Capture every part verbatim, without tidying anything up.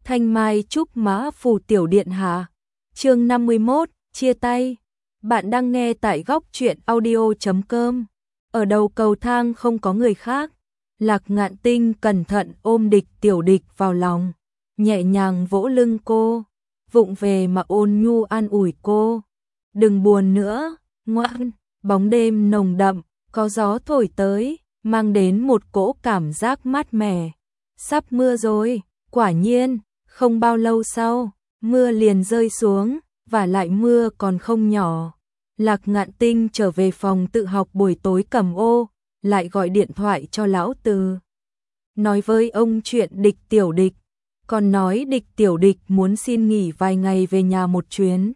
Thanh Mai Trúc Mã Phù Tiểu Điện Hạ. Chương năm mươi mốt, chia tay. Bạn đang nghe tại góc truyện audio chấm com. Ở đầu cầu thang không có người khác. Lạc Ngạn Tinh cẩn thận ôm Địch Tiểu Địch vào lòng, nhẹ nhàng vỗ lưng cô, vụng về mà ôn nhu an ủi cô. Đừng buồn nữa, ngoan. Bóng đêm nồng đậm, có gió thổi tới, mang đến một cỗ cảm giác mát mẻ. Sắp mưa rồi, quả nhiên, không bao lâu sau, mưa liền rơi xuống, và lại mưa còn không nhỏ. Lạc Ngạn Tinh trở về phòng tự học buổi tối cầm ô, lại gọi điện thoại cho lão Từ. Nói với ông chuyện Địch Tiểu Địch, còn nói Địch Tiểu Địch muốn xin nghỉ vài ngày về nhà một chuyến.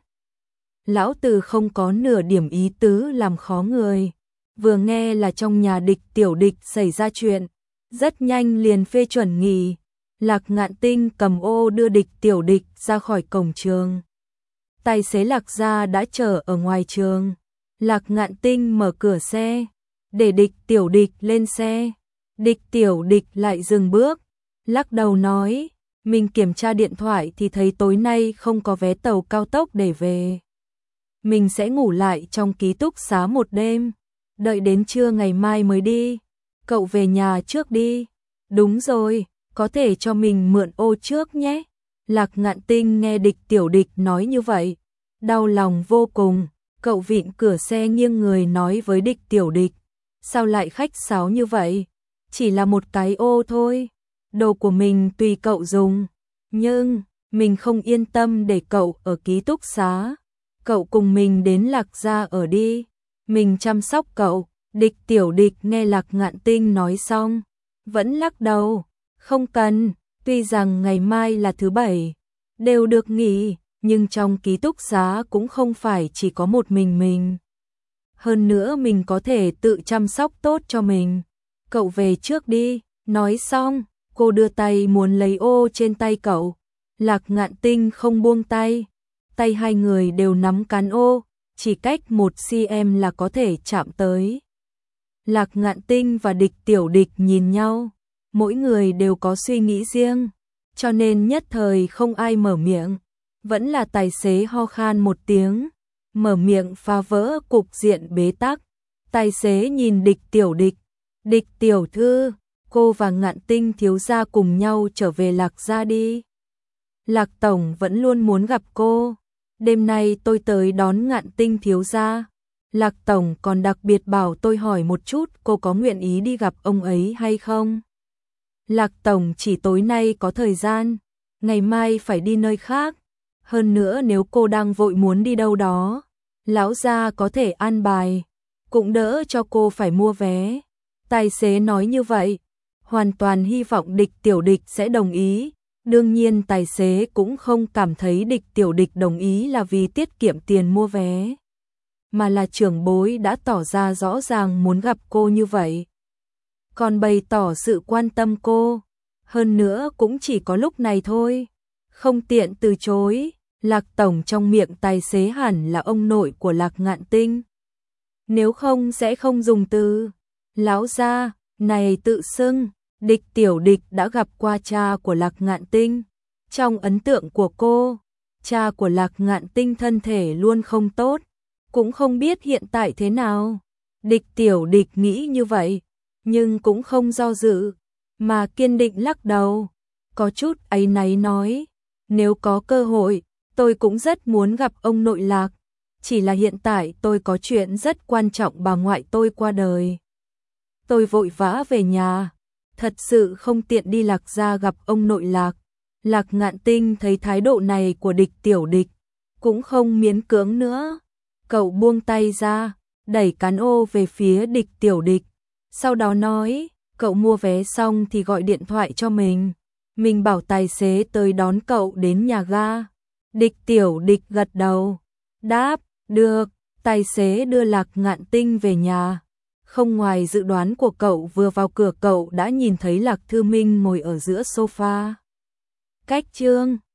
Lão Từ không có nửa điểm ý tứ làm khó người, vừa nghe là trong nhà Địch Tiểu Địch xảy ra chuyện, rất nhanh liền phê chuẩn nghỉ. Lạc Ngạn Tinh cầm ô đưa Địch Tiểu Địch ra khỏi cổng trường. Tài xế Lạc gia đã chờ ở ngoài trường. Lạc Ngạn Tinh mở cửa xe, để Địch Tiểu Địch lên xe. Địch Tiểu Địch lại dừng bước, lắc đầu nói, mình kiểm tra điện thoại thì thấy tối nay không có vé tàu cao tốc để về. Mình sẽ ngủ lại trong ký túc xá một đêm, đợi đến trưa ngày mai mới đi. Cậu về nhà trước đi. Đúng rồi, có thể cho mình mượn ô trước nhé. Lạc Ngạn Tinh nghe Địch Tiểu Địch nói như vậy, đau lòng vô cùng. Cậu vịn cửa xe nghiêng người nói với Địch Tiểu Địch, sao lại khách sáo như vậy? Chỉ là một cái ô thôi, đồ của mình tùy cậu dùng, nhưng mình không yên tâm để cậu ở ký túc xá. Cậu cùng mình đến Lạc gia ở đi, mình chăm sóc cậu. Địch Tiểu Địch nghe Lạc Ngạn Tinh nói xong, vẫn lắc đầu, không cần. Tuy rằng ngày mai là thứ bảy, đều được nghỉ, nhưng trong ký túc xá cũng không phải chỉ có một mình mình. Hơn nữa mình có thể tự chăm sóc tốt cho mình. Cậu về trước đi. Nói xong, cô đưa tay muốn lấy ô trên tay cậu. Lạc Ngạn Tinh không buông tay. Tay hai người đều nắm cán ô, chỉ cách một xăng-ti-mét là có thể chạm tới. Lạc Ngạn Tinh và Địch Tiểu Địch nhìn nhau, mỗi người đều có suy nghĩ riêng, cho nên nhất thời không ai mở miệng. Vẫn là tài xế ho khan một tiếng, mở miệng phá vỡ cục diện bế tắc. Tài xế nhìn Địch Tiểu Địch, Địch tiểu thư, cô và Ngạn Tinh thiếu gia cùng nhau trở về Lạc gia đi. Lạc tổng vẫn luôn muốn gặp cô. Đêm nay tôi tới đón Ngạn Tinh thiếu gia. Lạc tổng còn đặc biệt bảo tôi hỏi một chút cô có nguyện ý đi gặp ông ấy hay không. Lạc tổng chỉ tối nay có thời gian, ngày mai phải đi nơi khác. Hơn nữa nếu cô đang vội muốn đi đâu đó, lão gia có thể an bài, cũng đỡ cho cô phải mua vé. Tài xế nói như vậy, hoàn toàn hy vọng Địch Tiểu Địch sẽ đồng ý. Đương nhiên tài xế cũng không cảm thấy Địch Tiểu Địch đồng ý là vì tiết kiệm tiền mua vé, mà là trưởng bối đã tỏ ra rõ ràng muốn gặp cô như vậy, còn bày tỏ sự quan tâm cô. Hơn nữa cũng chỉ có lúc này thôi, không tiện từ chối. Lạc tổng trong miệng tài xế hẳn là ông nội của Lạc Ngạn Tinh, nếu không sẽ không dùng từ lão gia này tự xưng. Địch Tiểu Địch đã gặp qua cha của Lạc Ngạn Tinh. Trong ấn tượng của cô, cha của Lạc Ngạn Tinh thân thể luôn không tốt, cũng không biết hiện tại thế nào. Địch Tiểu Địch nghĩ như vậy, nhưng cũng không do dự, mà kiên định lắc đầu, có chút áy náy nói, nếu có cơ hội, tôi cũng rất muốn gặp ông nội Lạc, chỉ là hiện tại tôi có chuyện rất quan trọng, bà ngoại tôi qua đời. Tôi vội vã về nhà, thật sự không tiện đi Lạc gia gặp ông nội Lạc. Lạc Ngạn Tinh thấy thái độ này của Địch Tiểu Địch, cũng không miễn cưỡng nữa. Cậu buông tay ra, đẩy cán ô về phía Địch Tiểu Địch, sau đó nói, cậu mua vé xong thì gọi điện thoại cho mình, mình bảo tài xế tới đón cậu đến nhà ga. Địch Tiểu Địch gật đầu, đáp, được. Tài xế đưa Lạc Ngạn Tinh về nhà. Không ngoài dự đoán của cậu, vừa vào cửa cậu đã nhìn thấy Lạc Thư Minh ngồi ở giữa sofa. Cách chương